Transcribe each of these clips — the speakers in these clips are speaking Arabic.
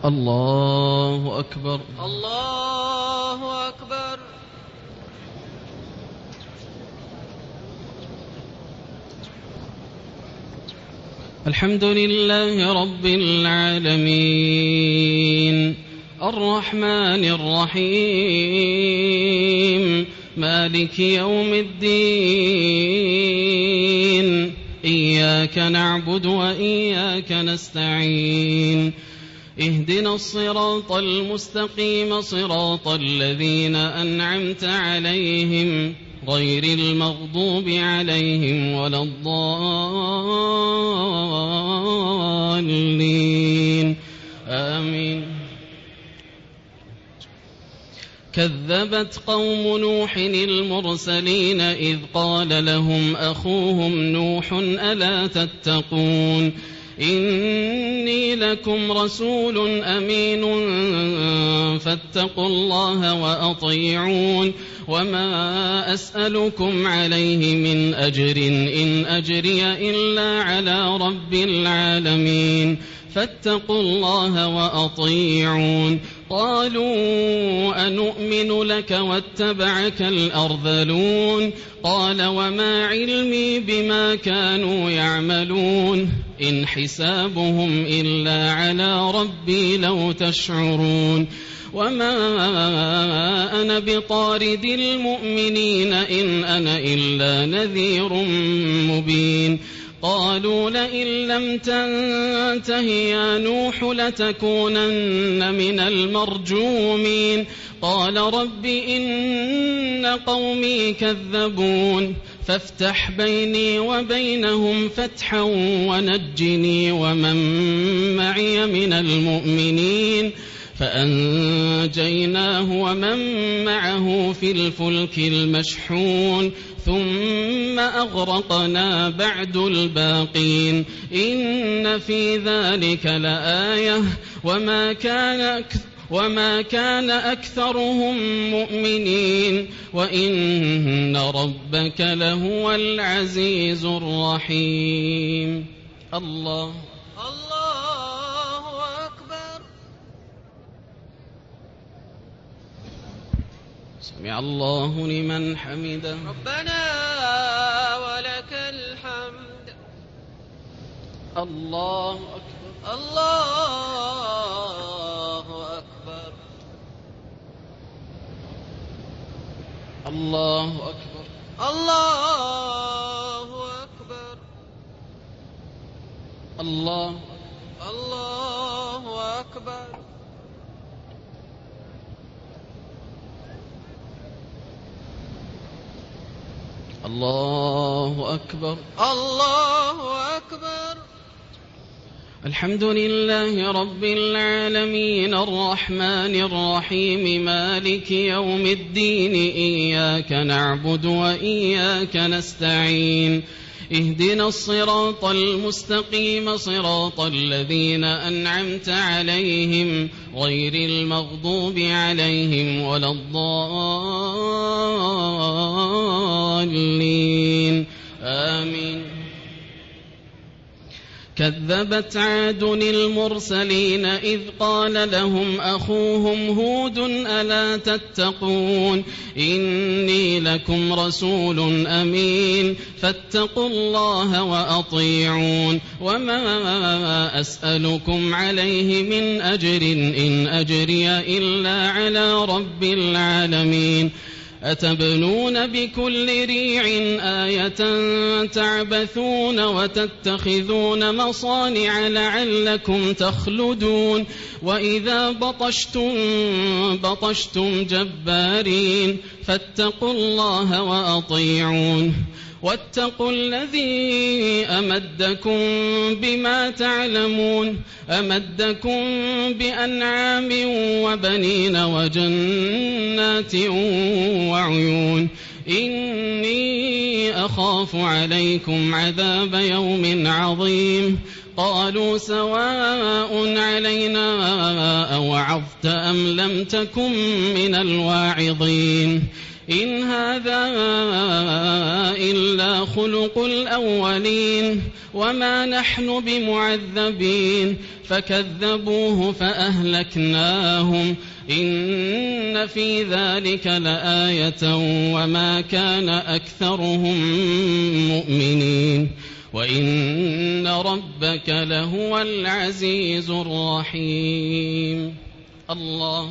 الله أكبر. الله أكبر. الحمد لله رب العالمين الرحمن الرحيم مالك يوم الدين إياك نعبد وإياك نستعين اهدنا الصراط المستقيم صراط الذين أنعمت عليهم غير المغضوب عليهم ولا الضالين آمين. كذبت قوم نوح المرسلين إذ قال لهم أخوهم نوح ألا تتقون إني لكم رسول أمين فاتقوا الله وأطيعون وما أسألكم عليه من أجر إن أجري إلا على رب العالمين فاتقوا الله وأطيعون. قالوا أنؤمن لك واتبعك الأرذلون قال وما علمي بما كانوا يعملون إن حسابهم إلا على ربي لو تشعرون وما أنا بطارد المؤمنين إن أنا إلا نذير مبين. قالوا لئن لم تنته يا نوح لتكونن من المرجومين قال رب إن قومي كذبون فافتح بيني وبينهم فتحا ونجني ومن معي من المؤمنين فأنجيناه ومن معه في الفلك المشحون ثم أغرقنا بعد الباقين إن في ذلك لآية وما كان أكثرهم مؤمنين وإن ربك لهو العزيز الرحيم. الله أكبر. سمع الله لمن حمده ربنا ولك الحمد. الله أكبر. الله أكبر. الله أكبر. الله أكبر. الله أكبر. الله أكبر. الله أكبر. الحمد لله رب العالمين الرحمن الرحيم مالك يوم الدين إياك نعبد وإياك نستعين اهدنا الصراط المستقيم صراط الذين أنعمت عليهم غير المغضوب عليهم ولا الضالين آمين. كذبت عاد المرسلين إذ قال لهم أخوهم هود ألا تتقون إني لكم رسول أمين فاتقوا الله وأطيعون وما أسألكم عليه من أجر إن أجري إلا على رب العالمين أتبنون بكل ريع آية تعبثون وتتخذون مصانع لعلكم تخلدون وإذا بطشتم جبارين فاتقوا الله وأطيعون واتقوا الذي أمدكم بما تعلمون أمدكم بأنعام وبنين وجنات وعيون إني أخاف عليكم عذاب يوم عظيم قالوا سواء علينا أوعظت أم لم تكن من الواعظين إن هذا إلا خلق الأولين وما نحن بمعذبين فكذبوه فأهلكناهم إن في ذلك لآية وما كان أكثرهم مؤمنين وإن ربك لهو العزيز الرحيم. الله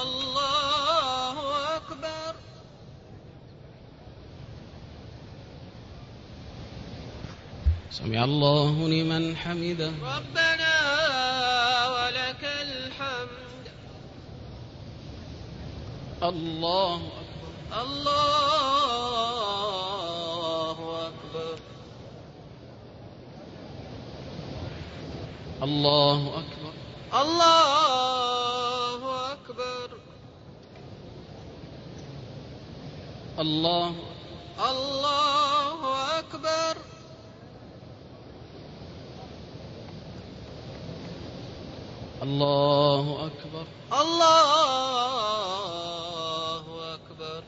أكبر. سمع الله لمن حمده. ربنا ولك الحمد. الله أكبر. الله أكبر. الله أكبر. الله أكبر. الله أكبر. الله أكبر. الله أكبر.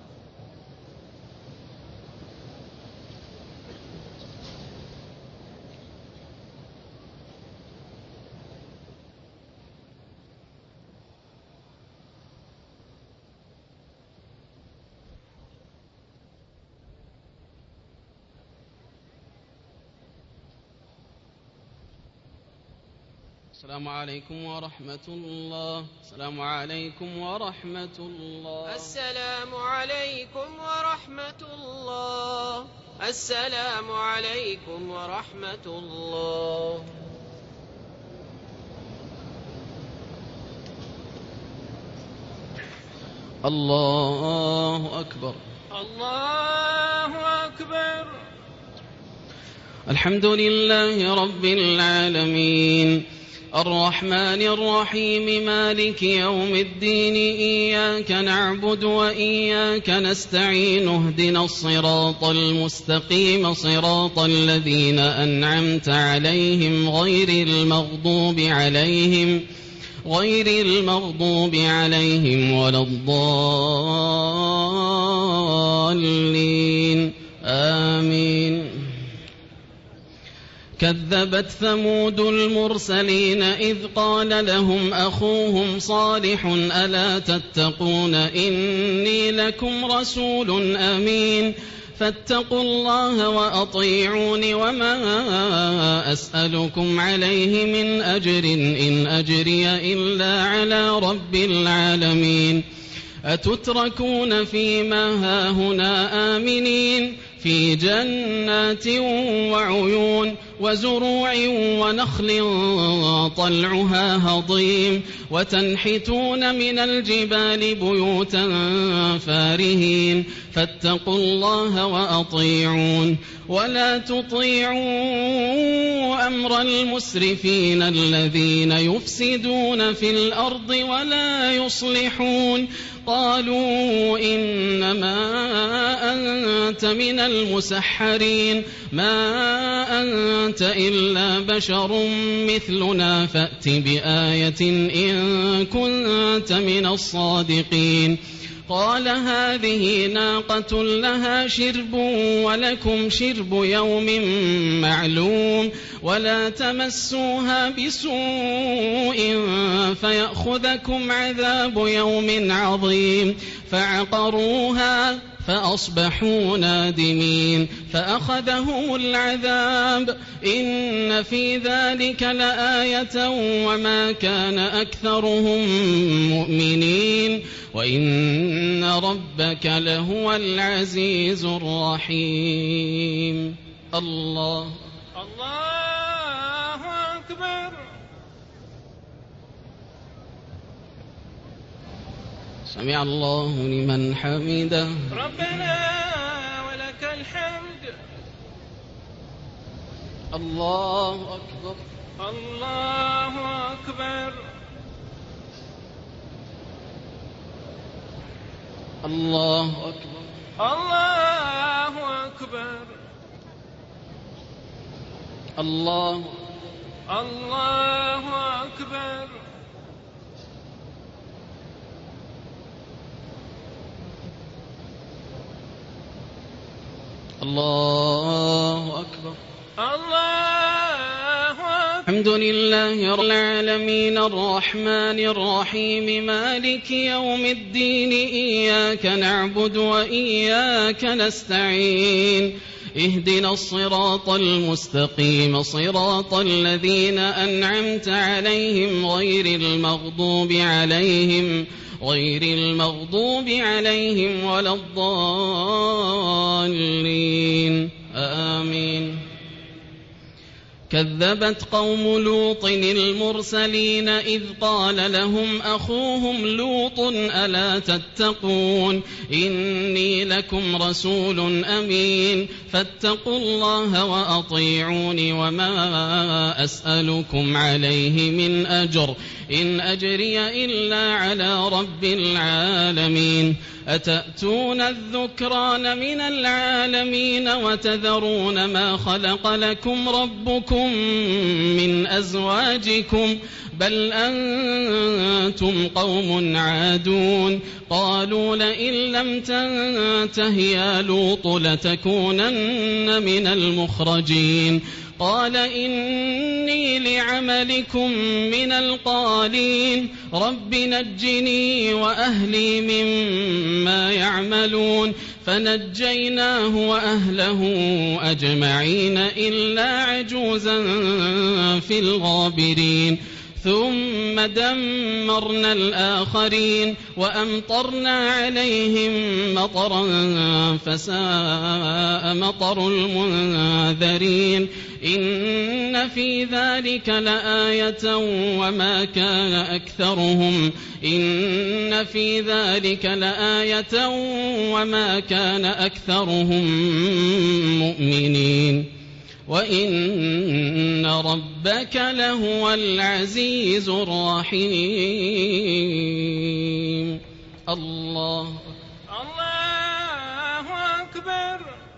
السلام عليكم ورحمة الله. السلام عليكم ورحمة الله. السلام عليكم ورحمة الله. السلام عليكم ورحمة الله. الله أكبر. الله أكبر. الحمد لله رب العالمين الرحمن الرحيم مالك يوم الدين إياك نعبد وإياك نستعين اهدنا الصراط المستقيم صراط الذين أنعمت عليهم غير المغضوب عليهم ولا الضالين آمين. كذبت ثمود المرسلين إذ قال لهم أخوهم صالح ألا تتقون إني لكم رسول أمين فاتقوا الله وأطيعون وما أسألكم عليه من أجر إن أجري إلا على رب العالمين أتتركون فيما هاهنا آمنين في جنات وعيون وزروع ونخل طلعها هضيم وتنحتون من الجبال بيوتا فارهين فاتقوا الله وأطيعون ولا تطيعوا أمر المسرفين الذين يفسدون في الأرض ولا يصلحون قالوا إنما أنت من المسحرين ما أنت إلا بشر مثلنا فأت بآية إن كنت من الصادقين قال هذه ناقة لها شرب ولكم شرب يوم معلوم ولا تمسوها بسوء فيأخذكم عذاب يوم عظيم فعقروها فأصبحوا نادمين فأخذهم العذاب إن في ذلك لآية وما كان أكثرهم مؤمنين وإن ربك لهو العزيز الرحيم. الله أكبر. سمع الله لمن حمده. ربنا ولك الحمد. الله أكبر. الله أكبر. الله أكبر. الله أكبر. الله أكبر. الله أكبر. الله أكبر. الحمد لله رب العالمين الرحمن الرحيم مالك يوم الدين إياك نعبد وإياك نستعين اهدنا الصراط المستقيم صراط الذين أنعمت عليهم غير المغضوب عليهم ولا الضالين آمين. كذبت قوم لوط المرسلين إذ قال لهم أخوهم لوط ألا تتقون إني لكم رسول أمين فاتقوا الله وأطيعوني وما أسألكم عليه من أجر إن أجري إلا على رب العالمين أتأتون الذكران من العالمين وتذرون ما خلق لكم ربكم من أزواجكم بل أنتم قوم عادون قالوا لئن لم تنته يا لوط لتكونن من المخرجين قال إني لعملكم من القالين رب نجني وأهلي مما يعملون فنجيناه وأهله أجمعين إلا عجوزا في الغابرين ثم دمرنا الآخرين وأمطرنا عليهم مطرا فساء مطر المنذرين إن في ذلك لآية وما كان أكثرهم مؤمنين وإن ربك لهو العزيز الرحيم. الله أكبر.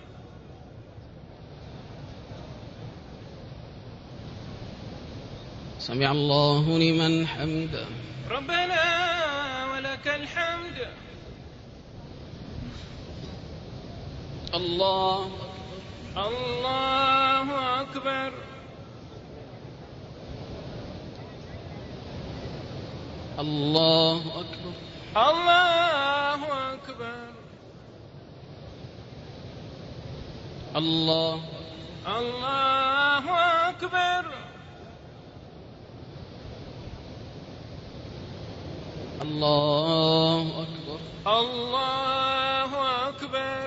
سمع الله لمن حمده. ربنا ولك الحمد. الله أكبر. الله أكبر. الله أكبر. الله أكبر. الله أكبر. الله أكبر.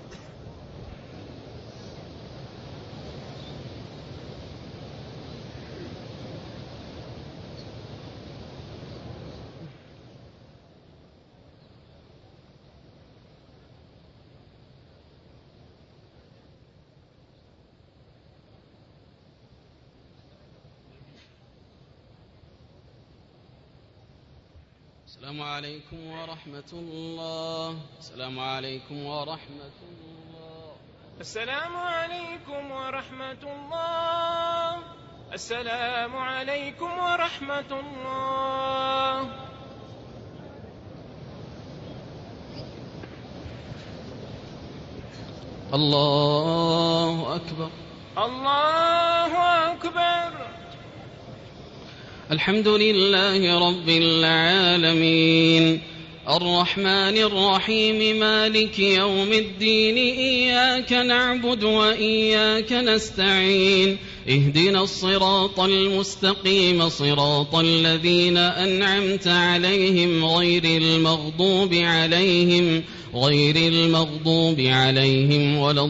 السلام عليكم ورحمة الله. السلام عليكم ورحمة الله. السلام عليكم ورحمة الله. السلام عليكم ورحمة الله. الله أكبر. الله أكبر. الحمد لله رب العالمين الرحمن الرحيم مالك يوم الدين إياك نعبد وإياك نستعين اهدنا الصراط المستقيم صراط الذين أنعمت عليهم غير المغضوب عليهم ولا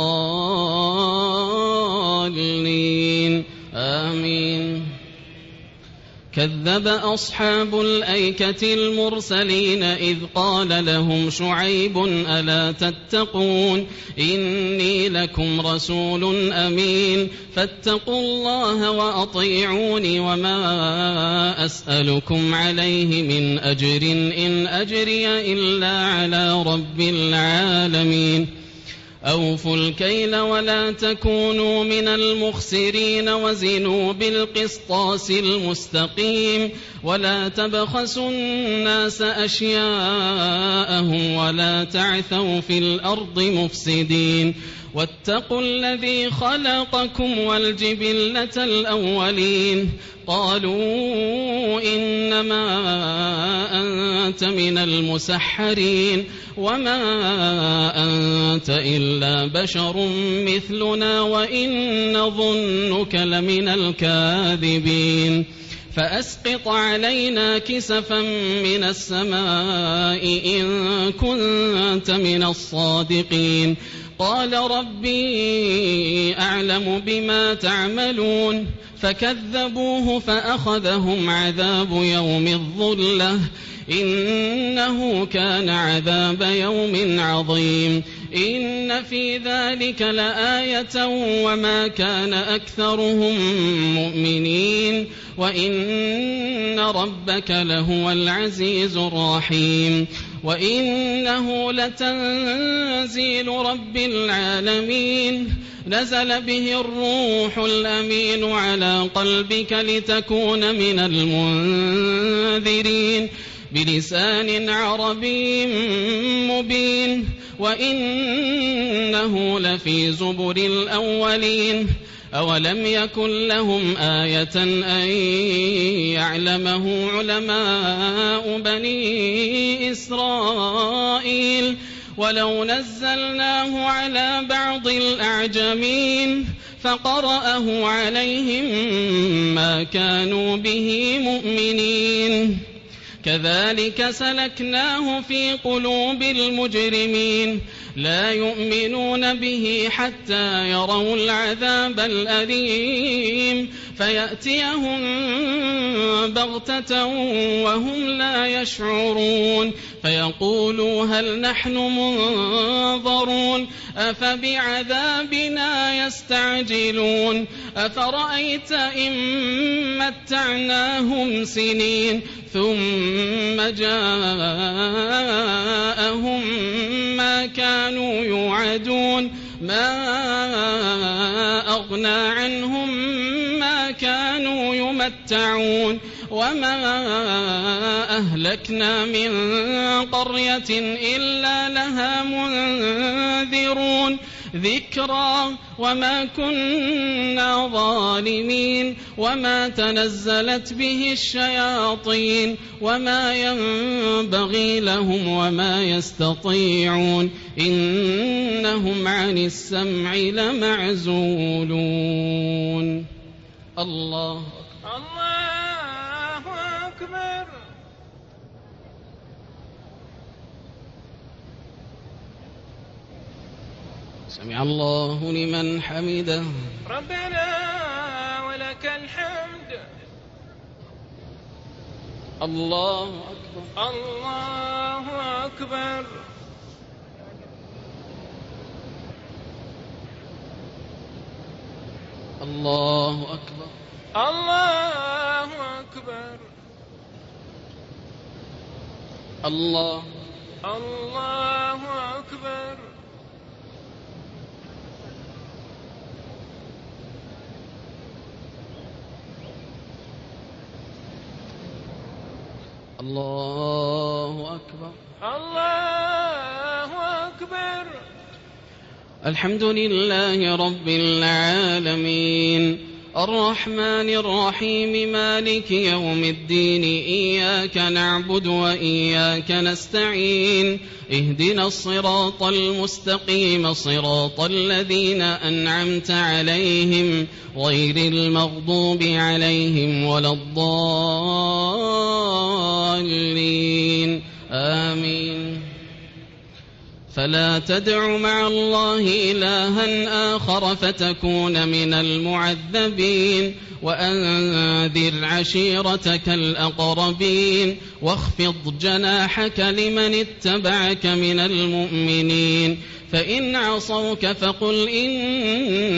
الضالين آمين. كذب أصحاب الأيكة المرسلين إذ قال لهم شعيب ألا تتقون إني لكم رسول أمين فاتقوا الله وأطيعوني وما أسألكم عليه من أجر إن أجري إلا على رب العالمين أوفوا الكيل ولا تكونوا من المخسرين وزنوا بالقسطاس المستقيم ولا تبخسوا الناس أشياءهم ولا تعثوا في الأرض مفسدين واتقوا الذي خلقكم والجبلة الأولين قالوا إنما أنت من المسحرين وما أنت إلا بشر مثلنا وإن نظنك لمن الكاذبين فأسقط علينا كسفا من السماء إن كنت من الصادقين قال ربي أعلم بما تعملون فكذبوه فأخذهم عذاب يوم الظلة إنه كان عذاب يوم عظيم إن في ذلك لآية وما كان أكثرهم مؤمنين وإن ربك لهو العزيز الرحيم وإنه لتنزيل رب العالمين نزل به الروح الأمين على قلبك لتكون من المنذرين بلسان عربي مبين وإنه لفي زبر الأولين أولم يكن لهم آية أن يعلمه علماء بني إسرائيل ولو نزلناه على بعض الأعجمين فقرأه عليهم ما كانوا به مؤمنين كذلك سلكناه في قلوب المجرمين لا يؤمنون به حتى يروا العذاب الأليم فيأتيهم بغتة وهم لا يشعرون فيقولوا هل نحن منظرون أفبعذابنا يستعجلون أفرأيت إن متعناهم سنين ثم جاءهم ما كانوا يوعدون ما أغنى عنهم ما كانوا يمتعون وما أهلكنا من قرية إلا لها منذرون ذكرى وما كنا ظالمين وما تنزلت به الشياطين وما ينبغي لهم وما يستطيعون إنهم عن السمع لمعزولون الله أكبر سمع الله لمن حمده ربنا ولك الحمد الله أكبر الله أكبر الله أكبر الله أكبر الله أكبر الله أكبر الله أكبر الحمد لله رب العالمين الرحمن الرحيم مالك يوم الدين إياك نعبد وإياك نستعين اهدنا الصراط المستقيم صراط الذين أنعمت عليهم غير المغضوب عليهم ولا الضالين آمين فلا تدع مع الله إلها آخر فتكون من المعذبين وأنذر عشيرتك الأقربين واخفض جناحك لمن اتبعك من المؤمنين فإن عصوك فقل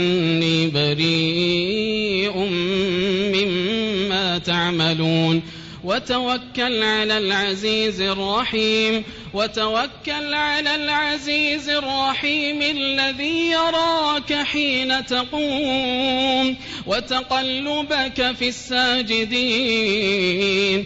إني بريء مما تعملون وتوكل على العزيز الرحيم الذي يراك حين تقوم وتقلبك في الساجدين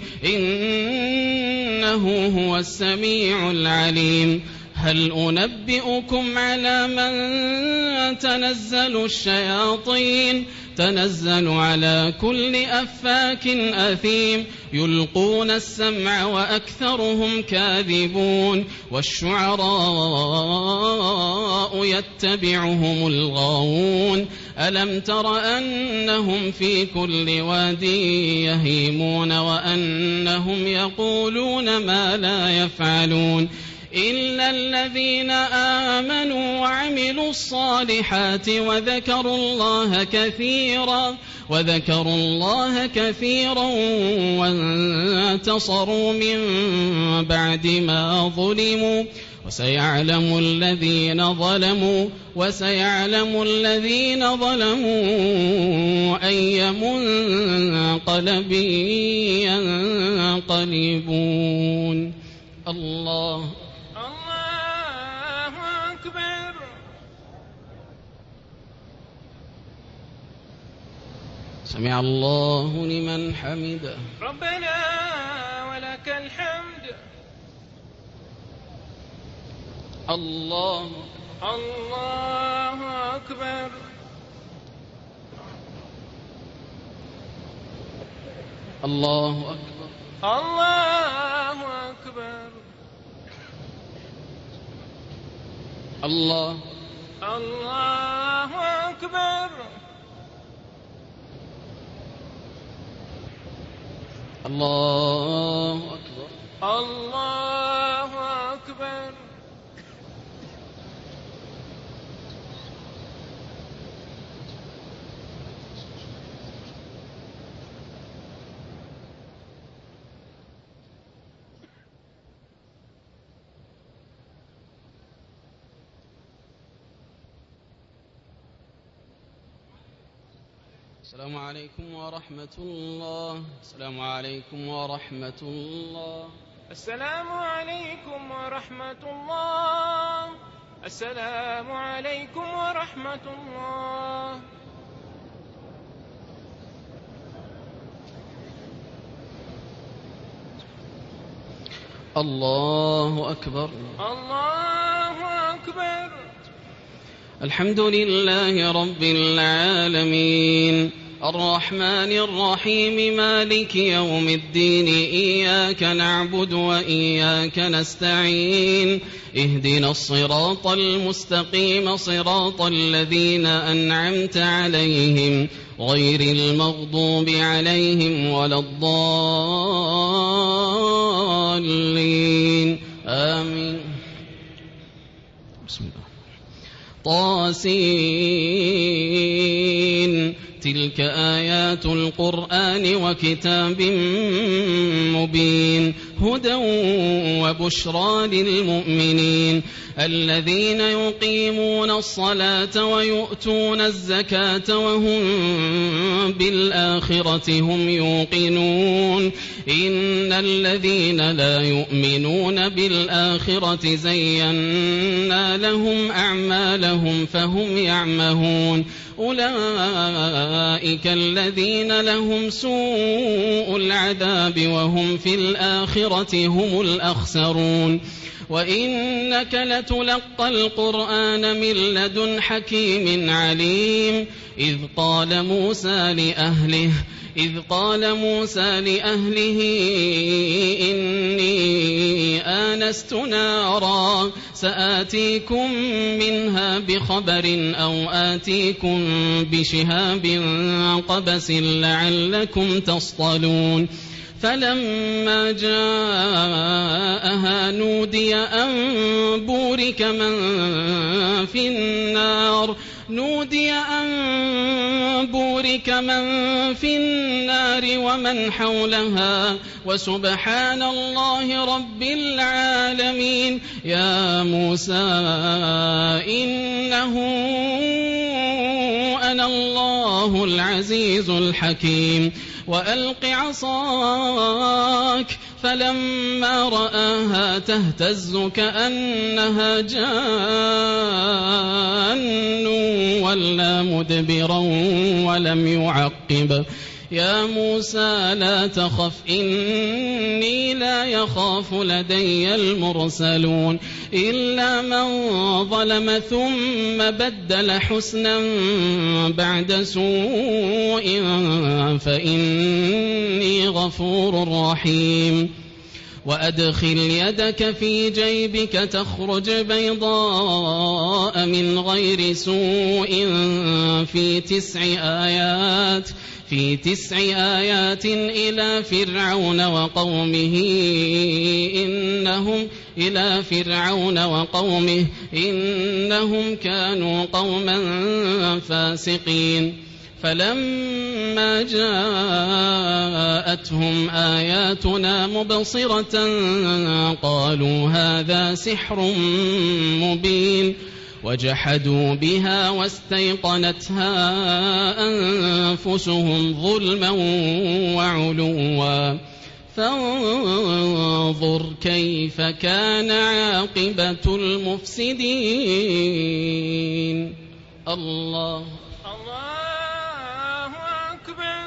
إنه هو السميع العليم هل أنبئكم على من تنزل الشياطين تنزل على كل أفاك أثيم يلقون السمع وأكثرهم كاذبون والشعراء يتبعهم الغاوون ألم تر أنهم في كل واد يهيمون وأنهم يقولون ما لا يفعلون إلا الذين آمنوا وعملوا الصالحات وذكروا الله كثيرا وانتصروا من بعد ما ظلموا وسيعلم الذين ظلموا أي منقلب ينقلبون. الله أكبر. سمع الله لمن حمده. ربنا ولك الحمد. الله أكبر. الله أكبر. الله أكبر. الله أكبر. الله أكبر. الله أكبر. السلام عليكم ورحمة الله. السلام عليكم ورحمة الله. السلام عليكم ورحمة الله. السلام عليكم ورحمة الله. الله أكبر. الله أكبر. الحمد لله رب العالمين الرحمن الرحيم مالك يوم الدين إياك نعبد وإياك نستعين اهدنا الصراط المستقيم صراط الذين أنعمت عليهم غير المغضوب عليهم ولا الضالين آمين. بسم الله. طاسين تلك آيات القرآن وكتاب مبين هدى وبشرى للمؤمنين الذين يقيمون الصلاة ويؤتون الزكاة وهم بالآخرة هم يوقنون إن الذين لا يؤمنون بالآخرة زينا لهم أعمالهم فهم يعمهون أولئك الذين لهم سوء العذاب وهم في الآخرة هم الأخسرون وإنك لتلقى القرآن من لدن حكيم عليم إذ قال موسى لأهله إني آنست نارا سآتيكم منها بخبر أو آتيكم بشهاب قبس لعلكم تصطلون فلما جاءها نودي أن بورك من في النار ومن حولها وسبحان الله رب العالمين يا موسى إنه أنا الله العزيز الحكيم وألق عصاك فلما رآها تهتز كأنها جان ولا مدبرا ولم يعقب يا موسى لا تخف إني لا يخاف لدي المرسلون إلا من ظلم ثم بدل حسنا بعد سوء فإني غفور رحيم وأدخل يدك في جيبك تخرج بيضاء من غير سوء في 9 آيات إلى فرعون وقومه إنهم كانوا قوما فاسقين فلما جاءتهم آياتنا مبصرة قالوا هذا سحر مبين وجحدوا بها واستيقنتها أنفسهم ظلما وعلوا فانظر كيف كان عاقبة المفسدين الله أكبر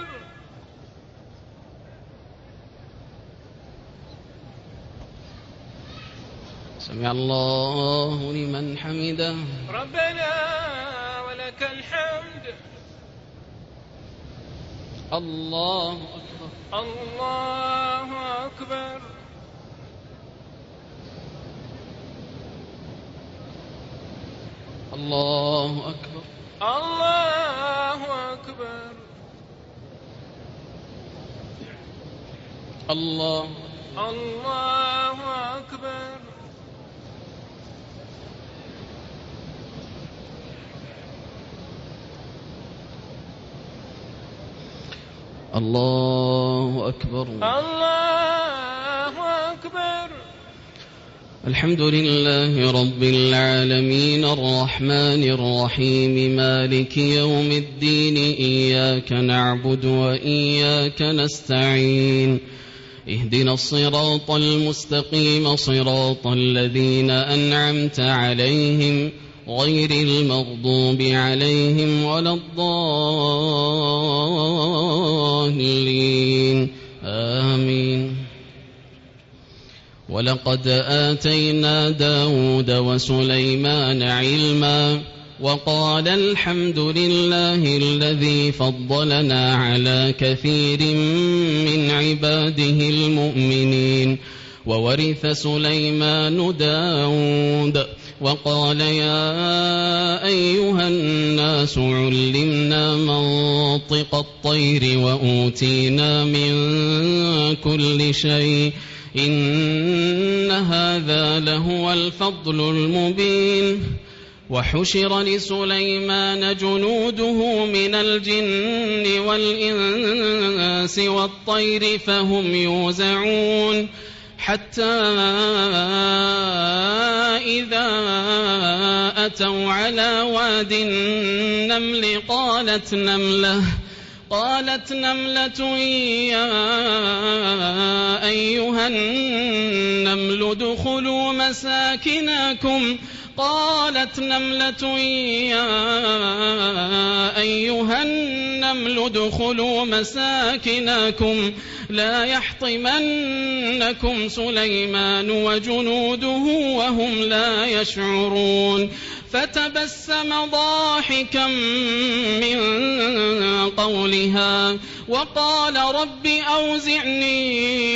سمع الله لمن حمده ربنا ولك الحمد الله أكبر الله أكبر الله أكبر الله أكبر الله أكبر الله أكبر الله أكبر الحمد لله رب العالمين الرحمن الرحيم مالك يوم الدين إياك نعبد وإياك نستعين اهدنا الصراط المستقيم صراط الذين أنعمت عليهم غير المغضوب عليهم ولا الضالين آمين ولقد آتينا داود وسليمان علما وقال الحمد لله الذي فضلنا على كثير من عباده المؤمنين وورث سليمان داود وقال يا أيها الناس علمنا منطق الطير وأوتينا من كل شيء إن هذا لهو الفضل المبين وحشر لسليمان جنوده من الجن والإنس والطير فهم يوزعون حتى إذا أتوا على واد النمل قالت نملة يا أيها النمل ادخلوا مساكنكم قالت نملة يا أيها النمل ادخلوا مساكنكم لا يحطمنكم سليمان وجنوده وهم لا يشعرون فتبسم ضاحكا من قولها وقال رب أوزعني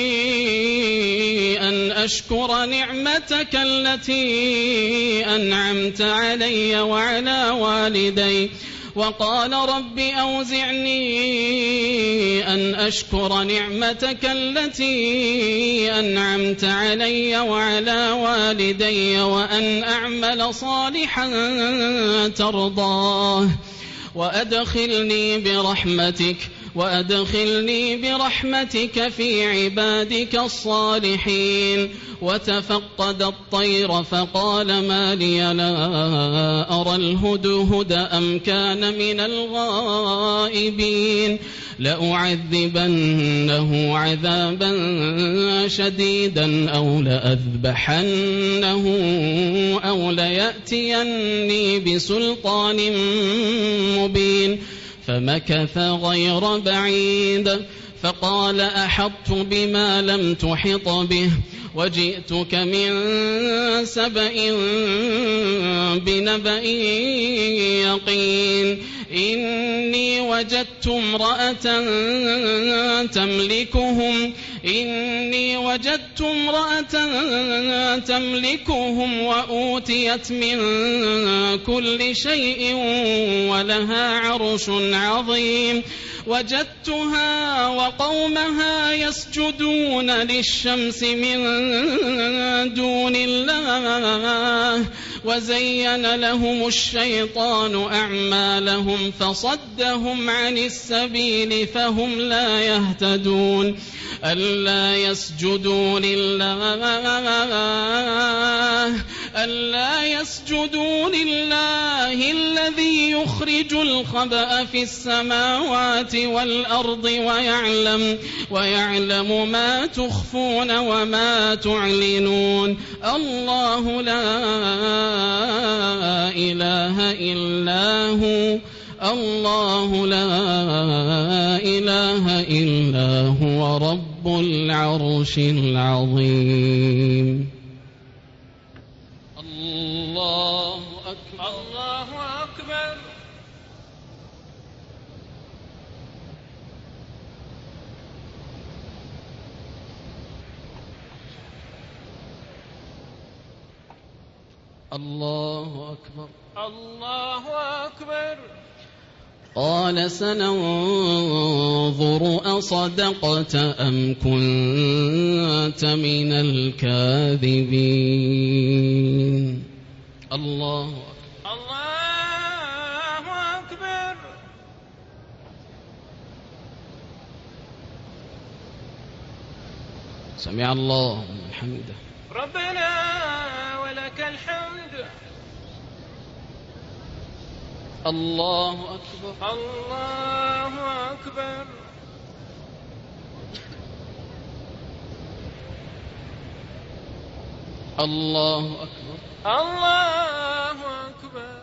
أن أشكر نعمتك التي أنعمت علي وعلى والدي وقال رب أوزعني أن أشكر نعمتك التي أنعمت علي وعلى والدي وأن أعمل صالحا ترضاه وأدخلني برحمتك وأدخلني برحمتك في عبادك الصالحين. وتفقد الطير فقال ما لي لا أرى الهدهد أم كان من الغائبين لأعذبنه عذابا شديدا أو لأذبحنه أو ليأتيني بسلطان مبين. فمكث غير بعيد فقال أحطت بما لم تحط به وجئتك من سبأ بنبأ يقين. إني وجدت امرأة تملكهم وأوتيت من كل شيء ولها عرش عظيم. وجدتها وقومها يسجدون للشمس من دون الله وزين لهم الشيطان أعمالهم فصدهم عن السبيل فهم لا يهتدون. ألا يسجدوا لله الذي يخرج الخبأ في السماوات والأرض ويعلم ما تخفون وما تعلنون. الله لا إله إلا هو رب العرش العظيم. الله أكبر. الله أكبر. الله أكبر. الله أكبر. قال سننظر أصدقت أم كنت من الكاذبين. الله أكبر. الله أكبر. سمع الله لمن حمده. ربنا ولك الحمد. الله أكبر. الله أكبر. الله أكبر. الله أكبر.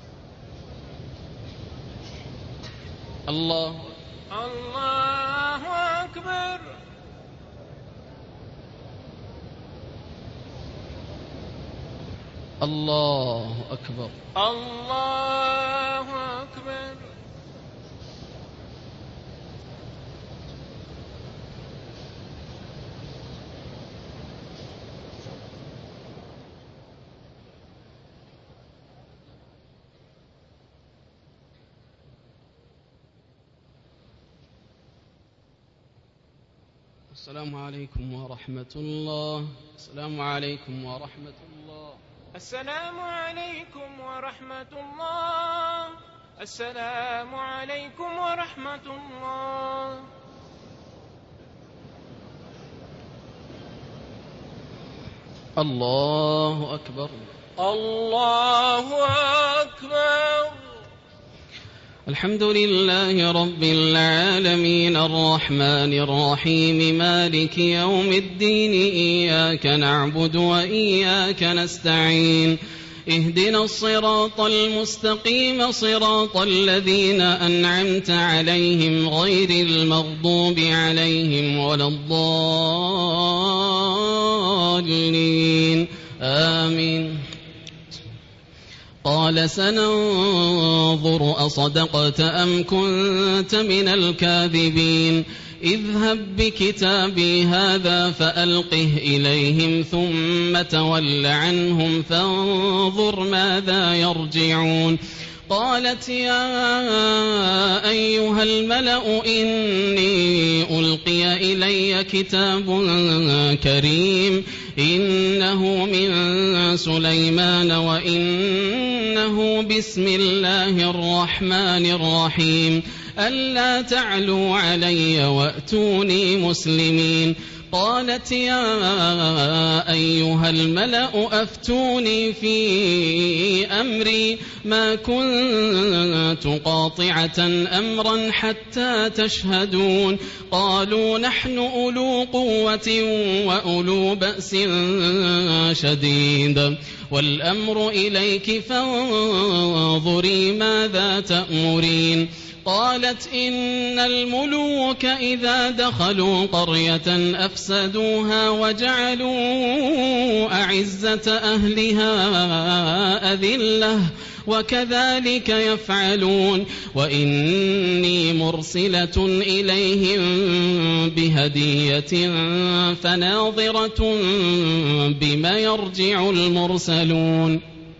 الله أكبر. الله أكبر. الله أكبر. السلام عليكم ورحمة الله. السلام عليكم ورحمة الله. السلام عليكم ورحمة الله. السلام عليكم ورحمة الله. الله أكبر. الله أكبر. الحمد لله رب العالمين الرحمن الرحيم مالك يوم الدين إياك نعبد وإياك نستعين اهدنا الصراط المستقيم صراط الذين أنعمت عليهم غير المغضوب عليهم ولا الضالين آمين. قال سننظر أصدقت أم كنت من الكاذبين اذهب بكتابي هذا فألقه إليهم ثم تول عنهم فانظر ماذا يرجعون. قالت يا أيها الملأ إني ألقي إلي كتاب كريم إنه من سليمان وإنه بسم الله الرحمن الرحيم ألا تعلوا علي وأتوني مسلمين. قالت يا أيها الملأ أفتوني في أمري ما كنت قاطعة أمرا حتى تشهدون. قالوا نحن أولو قوة وأولو بأس شديد والأمر إليك فانظري ماذا تأمرين. قالت إن الملوك إذا دخلوا قرية أفسدوها وجعلوا أعزة أهلها أذلة وكذلك يفعلون وإني مرسلة إليهم بهدية فناظرة بما يرجع المرسلون.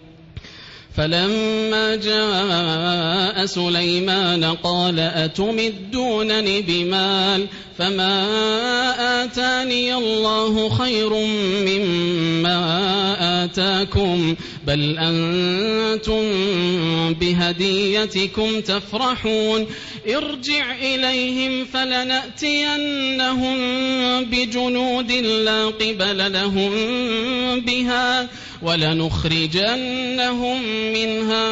فلما جاء سليمان قال أتمدونني بمال فما آتاني الله خير مما آتاكم بل أنتم بهديتكم تفرحون. ارجع إليهم فلنأتينهم بجنود لا قبل لهم بها ولنخرجنهم منها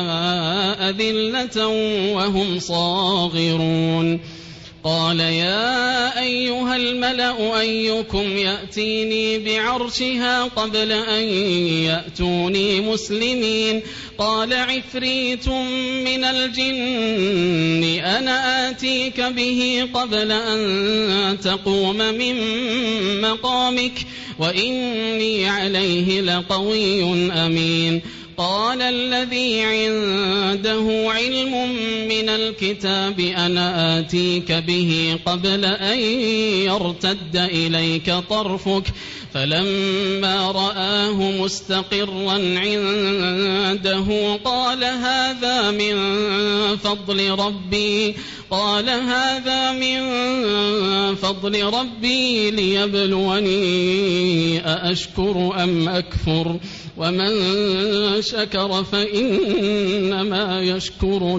أذلة وهم صاغرون. قال يا أيها الملأ أيكم يأتيني بعرشها قبل أن يأتوني مسلمين. قال عفريت من الجن أنا آتيك به قبل أن تقوم من مقامك وإني عليه لقوي أمين. قال الذي عنده علم من الكتاب أنا آتيك به قبل أن يرتد إليك طرفك فلما رآه مستقرا عنده قال هذا من فضل ربي ليبلوني أأشكر أم أكفر ومن شكر فإنما يشكر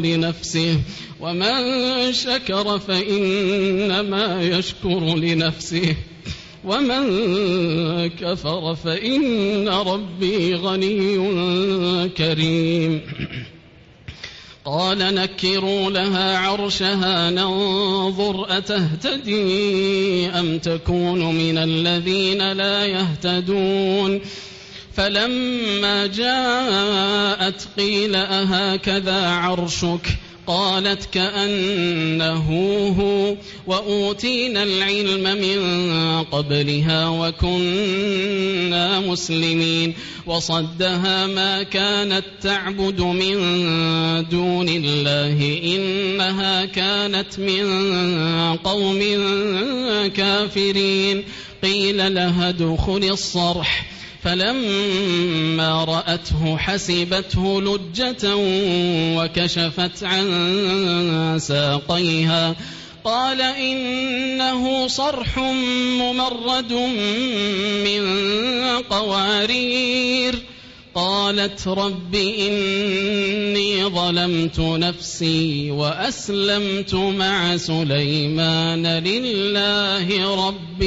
لنفسه ومن كفر فإن ربي غني كريم. قال نكروا لها عرشها ننظر أتهتدي أم تكون من الذين لا يهتدون. فلما جاءت قيل أهكذا عرشك قالت كأنه هو وأوتينا العلم من قبلها وكنا مسلمين. وصدها ما كانت تعبد من دون الله إنها كانت من قوم كافرين. قيل لها ادخل الصرح فلما رأته حسبته لجة وكشفت عن ساقيها قال إنه صرح ممرد من قوارير. قالت رب إني ظلمت نفسي وأسلمت مع سليمان لله رب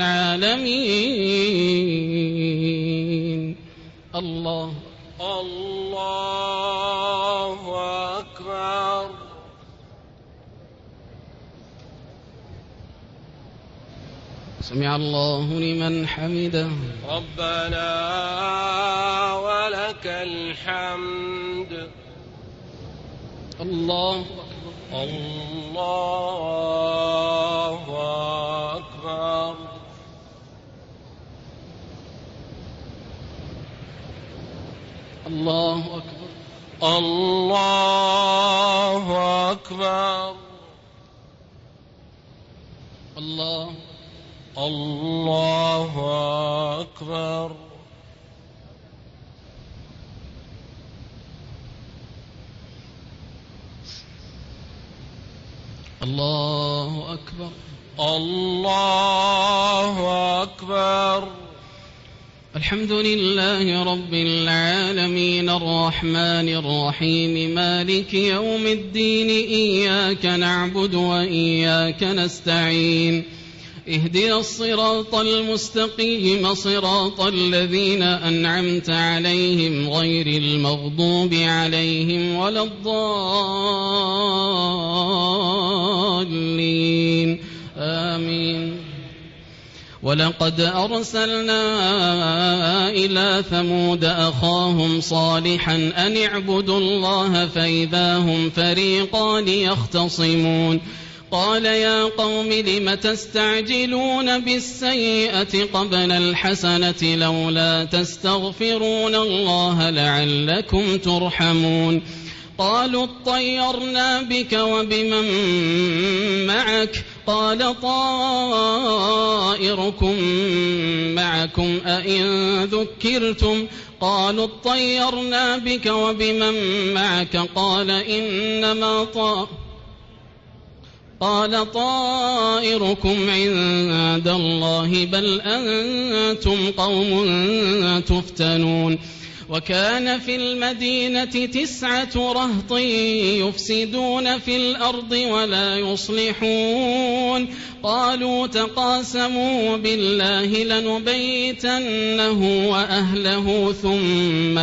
العالمين. الله أكبر. سمع الله لمن حمده. ربنا ولك الحمد. الله أكبر. الله أكبر. الله أكبر. الله أكبر. الله أكبر. الله أكبر. الله أكبر. الحمد لله رب العالمين الرحمن الرحيم مالك يوم الدين إياك نعبد وإياك نستعين اهدنا الصراط المستقيم صراط الذين أنعمت عليهم غير المغضوب عليهم ولا الضالين آمين. ولقد أرسلنا إلى ثمود أخاهم صالحا أن اعبدوا الله فإذا هم فريقان يختصمون قال يا قوم لم تستعجلون بالسيئة قبل الحسنة لولا تستغفرون الله لعلكم ترحمون قالوا اطيرنا بك وبمن معك قال طائركم معكم أئن ذكرتم قالوا اطيرنا بك وبمن معك قال طائركم عند الله بل أنتم قوم تفتنون وكان في المدينة 9 رهط يفسدون في الأرض ولا يصلحون قالوا تقاسموا بالله لنبيتنه وأهله ثم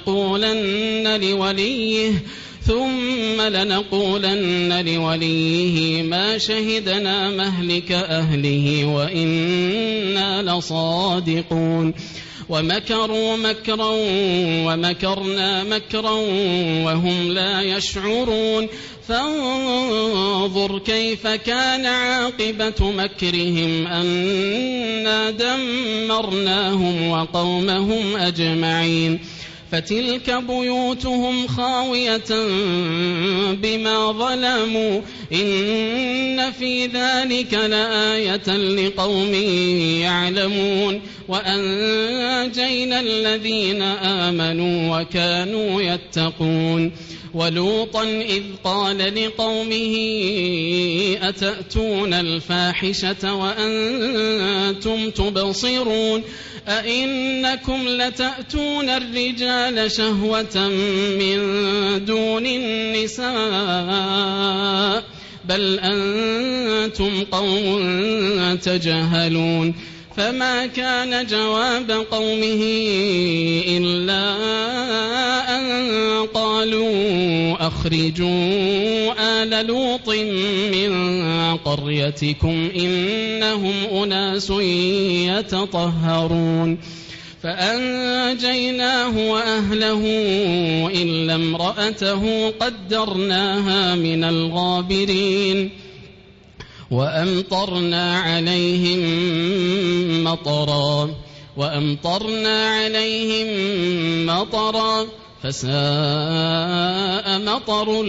لنقولن لوليه ما شهدنا مهلك أهله وإنا لصادقون ومكروا مكرا ومكرنا مكرا وهم لا يشعرون فانظر كيف كان عاقبة مكرهم أنا دمرناهم وقومهم أجمعين فتلك بيوتهم خاوية بما ظلموا إن في ذلك لآية لقوم يعلمون وأنجينا الذين آمنوا وكانوا يتقون ولوطا إذ قال لقومه أتأتون الفاحشة وأنتم تبصرون أئنكم لتأتون الرجال شهوة من دون النساء بل أنتم قوم تجهلون فما كان جواب قومه إلا أن قالوا أخرجوا آل لوط من قريتكم إنهم أناس يتطهرون فأنجيناه وأهله إلا امرأته قدرناها من الغابرين وأمطرنا عليهم مطرا فساء مطر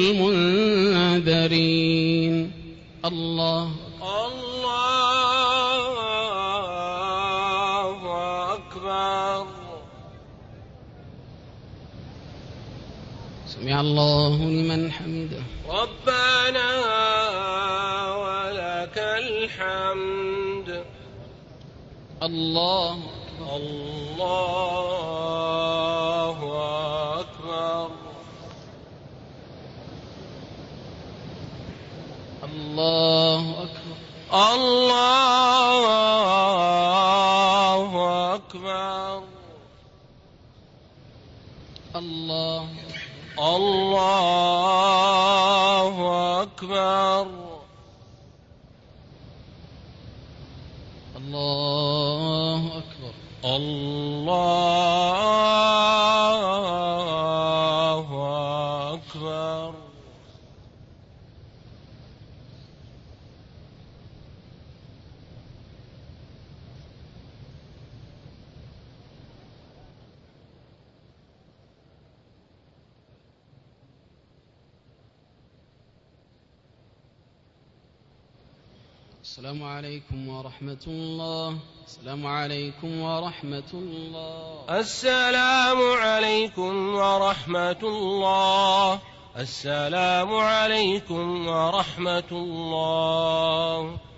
المنذرين. الله أكبر. سمع الله لمن حمده. ربنا ولك الحمد. الله أكبر. الله أكبر. الله أكبر. الله أكبر. الله أكبر. الله أكبر. السلام عليكم ورحمة الله. السلام عليكم ورحمة الله. السلام عليكم ورحمة الله. السلام عليكم ورحمة الله.